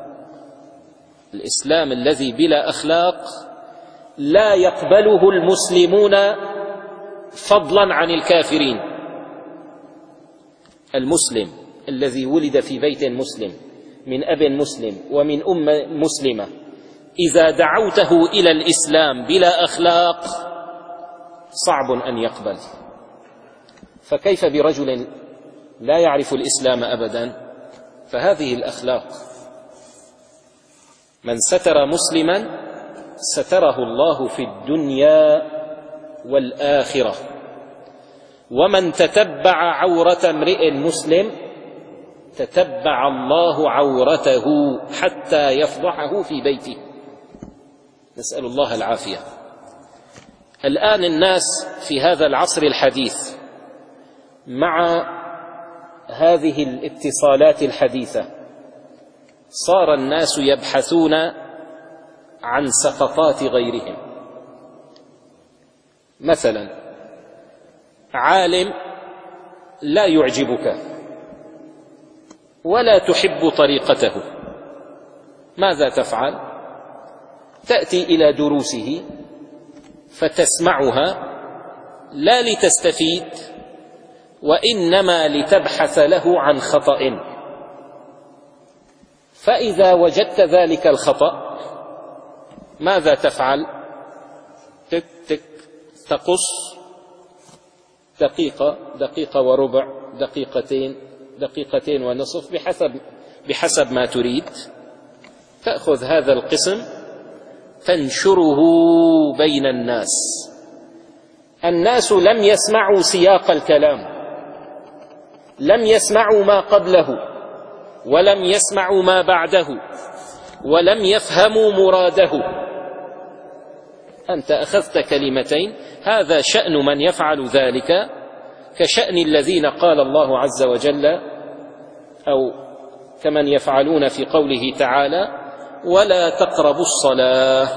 الإسلام الذي بلا أخلاق لا يقبله المسلمون فضلا عن الكافرين. المسلم الذي ولد في بيت مسلم من أب مسلم ومن أم مسلمة، إذا دعوته إلى الإسلام بلا أخلاق صعب أن يقبل، فكيف برجل لا يعرف الإسلام أبدا؟ فهذه الأخلاق. من ستر مسلما ستره الله في الدنيا والآخرة، ومن تتبع عورة امرئ مسلم تتبع الله عورته حتى يفضحه في بيته. نسأل الله العافية. الآن الناس في هذا العصر الحديث مع هذه الاتصالات الحديثة صار الناس يبحثون عن سقطات غيرهم. مثلا عالم لا يعجبك ولا تحب طريقته، ماذا تفعل؟ تأتي إلى دروسه فتسمعها لا لتستفيد وإنما لتبحث له عن خطأ، فإذا وجدت ذلك الخطأ ماذا تفعل؟ تك تك تقص دقيقة، دقيقة وربع، دقيقتين، دقيقتين ونصف، بحسب بحسب ما تريد. تأخذ هذا القسم تنشره بين الناس. الناس لم يسمعوا سياق الكلام، لم يسمعوا ما قبله، ولم يسمعوا ما بعده، ولم يفهموا مراده. أنت أخذت كلمتين، هذا شأن من يفعل ذلك، كشأن الذين قال الله عز وجل، أو كمن يفعلون في قوله تعالى: ولا تقربوا الصلاة.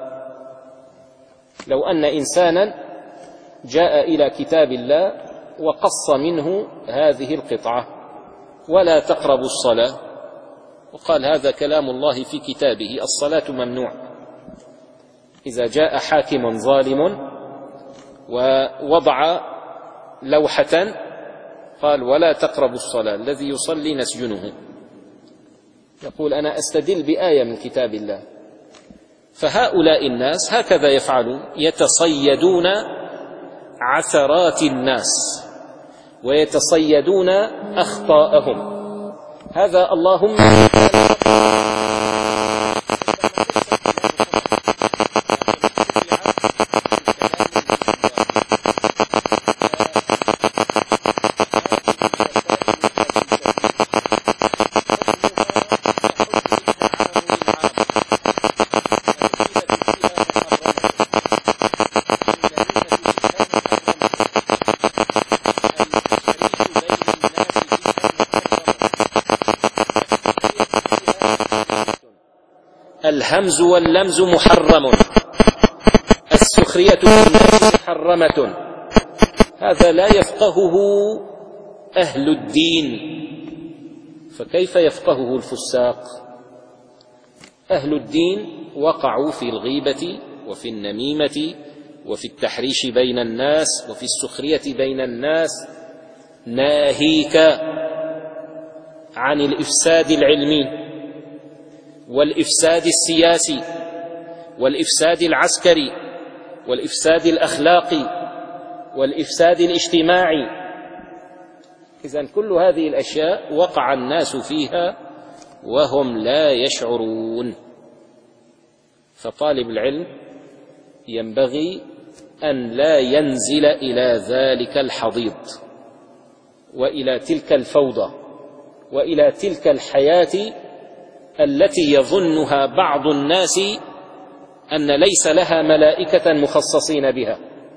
لو أن إنسانا جاء إلى كتاب الله وقص منه هذه القطعة: ولا تقربوا الصلاة، وقال هذا كلام الله في كتابه، الصلاة ممنوع. إذا جاء حاكم ظالم ووضع لوحة قال: ولا تقربوا الصلاة، الذي يصلي نسجنه، يقول: أنا أستدل بآية من كتاب الله. فهؤلاء الناس هكذا يفعلون، يتصيدون عثرات الناس ويتصيدون أخطاءهم. هذا اللهم الهمز واللمز محرم، السخرية بالناس محرمة. هذا لا يفقهه أهل الدين، فكيف يفقهه الفساق؟ أهل الدين وقعوا في الغيبة وفي النميمة وفي التحريش بين الناس وفي السخرية بين الناس. ناهيك عن الإفساد العلمي والإفساد السياسي والإفساد العسكري والإفساد الأخلاقي والإفساد الاجتماعي. إذن كل هذه الأشياء وقع الناس فيها وهم لا يشعرون. فطالب العلم ينبغي أن لا ينزل إلى ذلك الحضيض وإلى تلك الفوضى وإلى تلك الحياة التي يظنها بعض الناس أن ليس لها ملائكة مخصصين بها.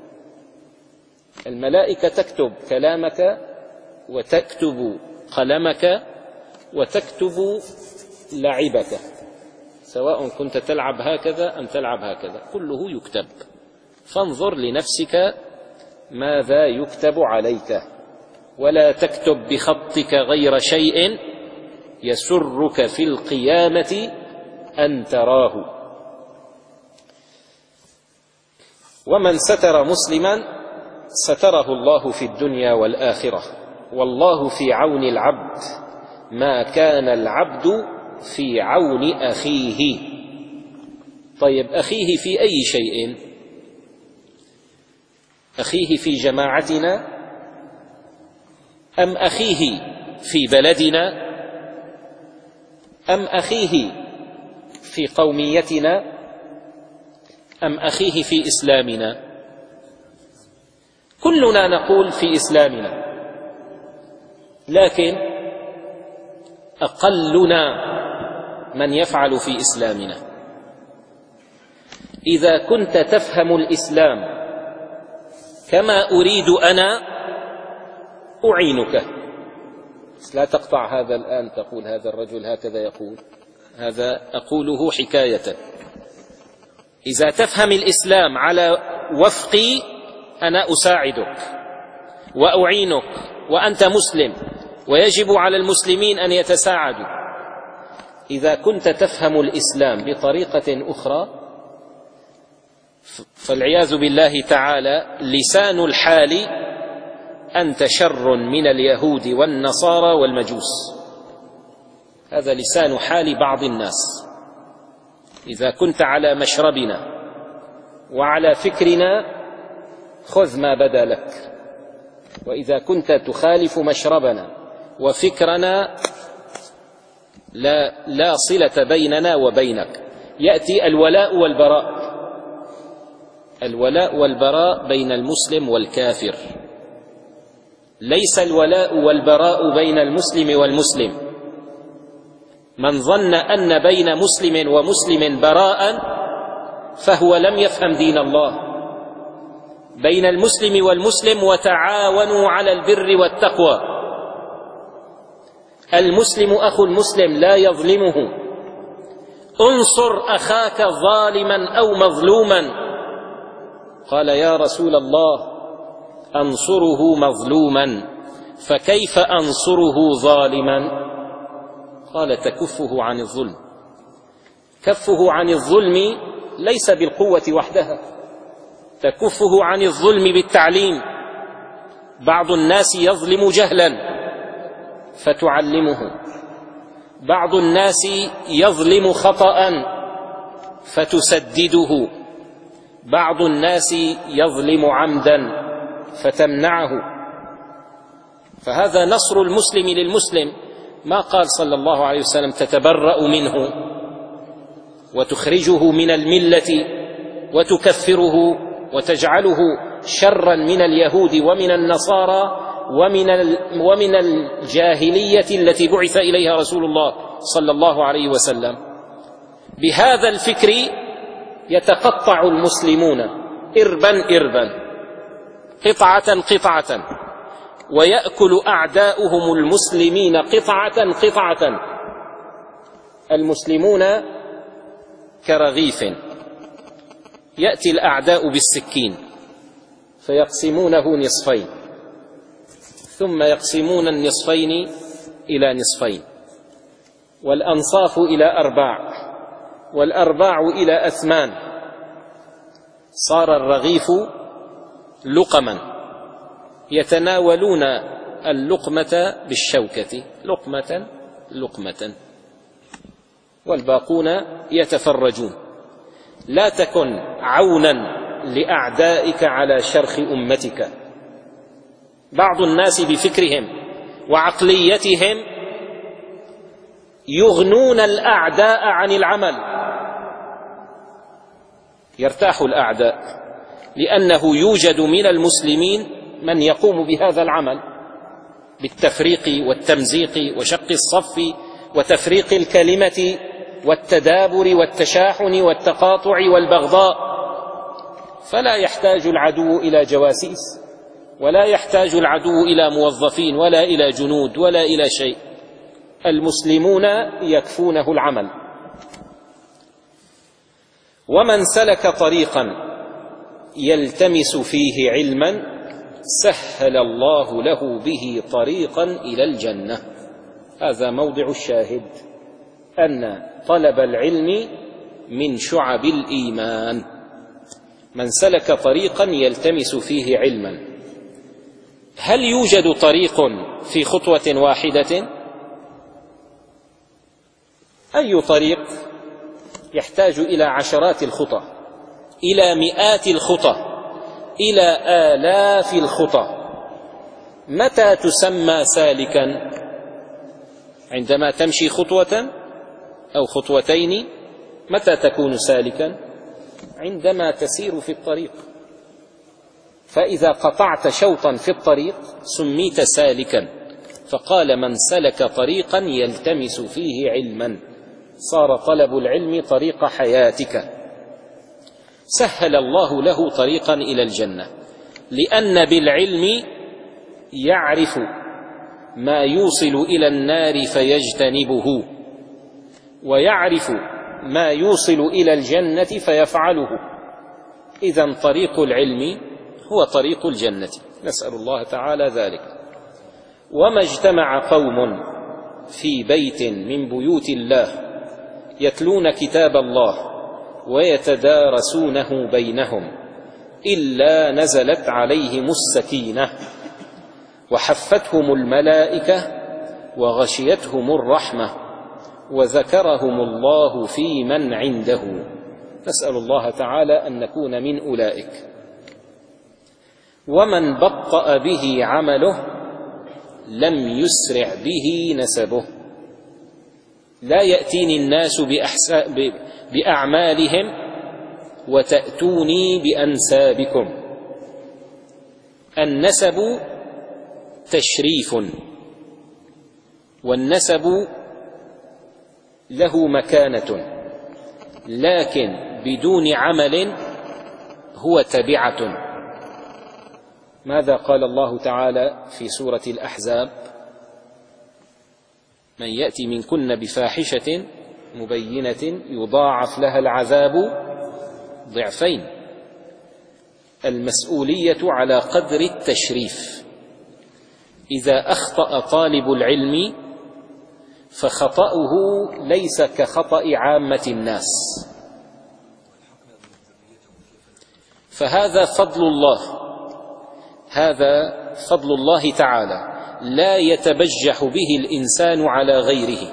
الملائكة تكتب كلامك وتكتب قلمك وتكتب لعبك، سواء كنت تلعب هكذا أم تلعب هكذا، كله يكتب. فانظر لنفسك ماذا يكتب عليك، ولا تكتب بخطك غير شيء يسرك في القيامة أن تراه. ومن ستر مسلما ستره الله في الدنيا والآخرة، والله في عون العبد ما كان العبد في عون أخيه. طيب، أخيه في أي شيء؟ أخيه في جماعتنا أم أخيه في بلدنا أم أخيه في قوميتنا أم أخيه في إسلامنا؟ كلنا نقول في إسلامنا، لكن أقلنا من يفعل في إسلامنا. إذا كنت تفهم الإسلام كما أريد أنا أعينك. لا تقطع هذا الآن تقول هذا الرجل هكذا يقول، هذا أقوله حكاية. إذا تفهم الإسلام على وفقي أنا أساعدك وأعينك، وأنت مسلم ويجب على المسلمين أن يتساعدوا. إذا كنت تفهم الإسلام بطريقة أخرى فالعياذ بالله تعالى لسان الحال أنت شر من اليهود والنصارى والمجوس. هذا لسان حال بعض الناس. إذا كنت على مشربنا وعلى فكرنا خذ ما بدا لك، وإذا كنت تخالف مشربنا وفكرنا لا, لا صلة بيننا وبينك. يأتي الولاء والبراء، الولاء والبراء بين المسلم والكافر، ليس الولاء والبراء بين المسلم والمسلم. من ظن أن بين مسلم ومسلم براء فهو لم يفهم دين الله. بين المسلم والمسلم وتعاونوا على البر والتقوى. المسلم أخو المسلم لا يظلمه. انصر أخاك ظالما أو مظلوما. قال يا رسول الله أنصره مظلوما فكيف أنصره ظالما؟ قال تكفه عن الظلم. كفه عن الظلم ليس بالقوة وحدها، تكفه عن الظلم بالتعليم. بعض الناس يظلم جهلا فتعلمه، بعض الناس يظلم خطأ فتسدده، بعض الناس يظلم عمدا فتمنعه. فهذا نصر المسلم للمسلم. ما قال صلى الله عليه وسلم تتبرأ منه وتخرجه من الملة وتكفره وتجعله شرا من اليهود ومن النصارى ومن ومن الجاهلية التي بعث إليها رسول الله صلى الله عليه وسلم. بهذا الفكر يتقطع المسلمون إربا إربا، قطعة قطعة، ويأكل أعداؤهم المسلمين قطعة قطعة. المسلمون كرغيف، يأتي الأعداء بالسكين فيقسمونه نصفين، ثم يقسمون النصفين إلى نصفين، والأنصاف إلى أرباع، والأرباع إلى أثمان. صار الرغيف لقما يتناولون اللقمة بالشوكة، لقمة لقمة، والباقون يتفرجون. لا تكن عونا لأعدائك على شرخ أمتك. بعض الناس بفكرهم وعقليتهم يغنون الأعداء عن العمل. يرتاح الأعداء لأنه يوجد من المسلمين من يقوم بهذا العمل بالتفريق والتمزيق وشق الصف وتفريق الكلمة والتدابر والتشاحن والتقاطع والبغضاء. فلا يحتاج العدو إلى جواسيس، ولا يحتاج العدو إلى موظفين ولا إلى جنود ولا إلى شيء. المسلمون يكفونه العمل. ومن سلك طريقا يلتمس فيه علما سهل الله له به طريقا إلى الجنة. هذا موضع الشاهد، أن طلب العلم من شعب الإيمان. من سلك طريقا يلتمس فيه علما. هل يوجد طريق في خطوة واحدة؟ أي طريق يحتاج إلى عشرات الخطى، إلى مئات الخطى، إلى آلاف الخطى. متى تسمى سالكا؟ عندما تمشي خطوة أو خطوتين. متى تكون سالكا؟ عندما تسير في الطريق. فإذا قطعت شوطا في الطريق سميت سالكا. فقال من سلك طريقا يلتمس فيه علما، صار طلب العلم طريق حياتك. سهل الله له طريقا إلى الجنة، لأن بالعلم يعرف ما يوصل إلى النار فيجتنبه، ويعرف ما يوصل إلى الجنة فيفعله. إذن طريق العلم هو طريق الجنة، نسأل الله تعالى ذلك. وما اجتمع قوم في بيت من بيوت الله يتلون كتاب الله ويتدارسونه بينهم إلا نزلت عليهم السكينة وحفتهم الملائكة وغشيتهم الرحمة وذكرهم الله في من عنده. نسأل الله تعالى أن نكون من أولئك. ومن بطأ به عمله لم يسرع به نسبه. لا يأتيني الناس بأعمالهم وتأتوني بأنسابكم. النسب تشريف، والنسب له مكانة، لكن بدون عمل هو تبعة. ماذا قال الله تعالى في سورة الأحزاب؟ من يأتي منكن بفاحشة مبينة يضاعف لها العذاب ضعفين. المسؤولية على قدر التشريف. إذا أخطأ طالب العلم فخطأه ليس كخطأ عامة الناس، فهذا فضل الله، هذا فضل الله تعالى لا يتبجح به الإنسان على غيره.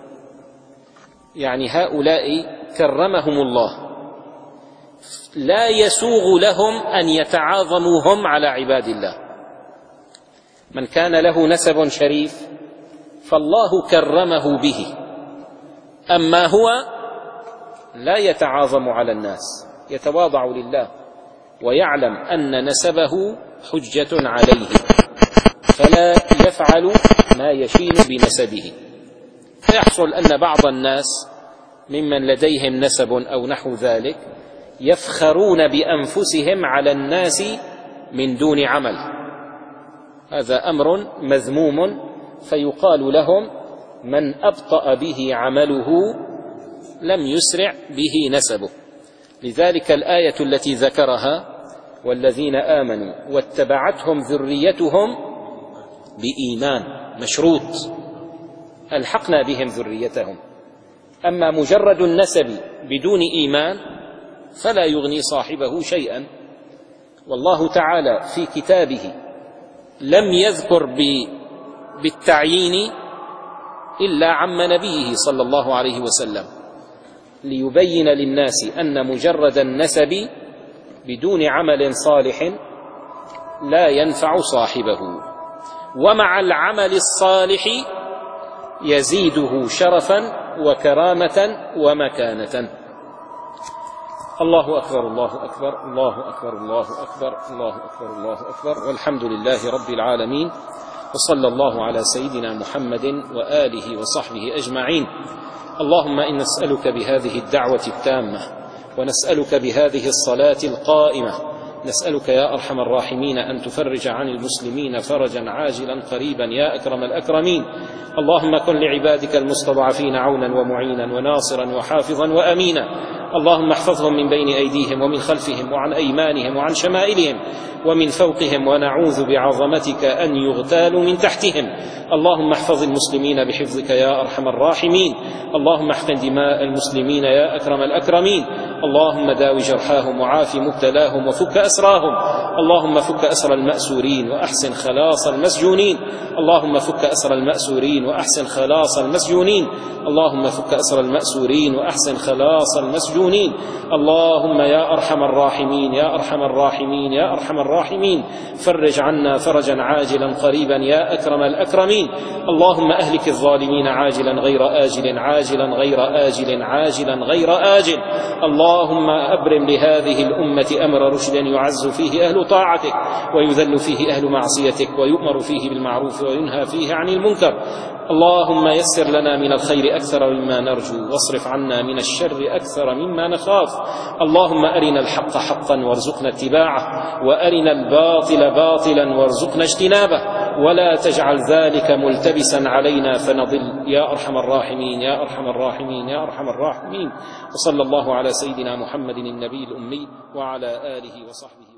يعني هؤلاء كرمهم الله، لا يسوغ لهم أن يتعاظموا هم على عباد الله. من كان له نسب شريف فالله كرمه به، أما هو لا يتعاظم على الناس، يتواضع لله ويعلم أن نسبه حجة عليه، فلا يفعل ما يشين بنسبه. فيحصل أن بعض الناس ممن لديهم نسب أو نحو ذلك يفخرون بأنفسهم على الناس من دون عمل. هذا أمر مذموم، فيقال لهم من أبطأ به عمله لم يسرع به نسبه. لذلك الآية التي ذكرها والذين آمنوا واتبعتهم ذريتهم بإيمان مشروط، ألحقنا بهم ذريتهم. أما مجرد النسب بدون إيمان فلا يغني صاحبه شيئا. والله تعالى في كتابه لم يذكر بالتعيين إلا عم نبيه صلى الله عليه وسلم، ليبين للناس أن مجرد النسب بدون عمل صالح لا ينفع صاحبه، ومع العمل الصالح يزيده شرفا وكرامة ومكانة. الله أكبر الله أكبر الله أكبر الله أكبر الله أكبر الله أكبر، والحمد لله رب العالمين، وصلى الله على سيدنا محمد وآله وصحبه أجمعين. اللهم إنا نسألك بهذه الدعوة التامة، ونسألك بهذه الصلاة القائمة، نسألك يا أرحم الراحمين أن تفرج عن المسلمين فرجا عاجلا قريبا يا أكرم الأكرمين. اللهم كن لعبادك المستضعفين عونا ومعينا وناصرا وحافظا وأمينا. اللهم احفظهم من بين أيديهم ومن خلفهم وعن أيمانهم وعن شمائلهم ومن فوقهم، ونعوذ بعظمتك أن يغتالوا من تحتهم. اللهم احفظ المسلمين بحفظك يا أرحم الراحمين. اللهم احقن دماء المسلمين يا أكرم الأكرمين. اللهم داوي جرحاهم وعاف مبتلاهم وفك أسراهم. اللهم فك أسر المأسورين وأحسن خلاص المسجونين. اللهم فك أسر المأسورين وأحسن خلاص المسجونين. اللهم فك أسر المأسورين وأحسن خلاص المسجونين. اللهم يا أرحم الراحمين يا أرحم الراحمين يا أرحم الراحمين، فرج عنا فرجا عاجلا قريبا يا أكرم الأكرمين. اللهم أهلك الظالمين عاجلا غير آجل عاجلا غير آجل عاجلا غير آجل. اللهم أبرم لهذه الأمة أمر رشد يعز فيه أهل طاعتك ويذل فيه أهل معصيتك، ويؤمر فيه بالمعروف وينهى فيه عن المنكر. اللهم يسر لنا من الخير أكثر مما نرجو، واصرف عنا من الشر أكثر مما نخاف. اللهم أرنا الحق حقا وارزقنا اتباعه، وأرنا الباطل باطلا وارزقنا اجتنابه، ولا تجعل ذلك ملتبسا علينا فنضل يا أرحم الراحمين يا أرحم الراحمين يا أرحم الراحمين. وصلى الله على سيدنا محمد النبي الأمي وعلى آله وصحبه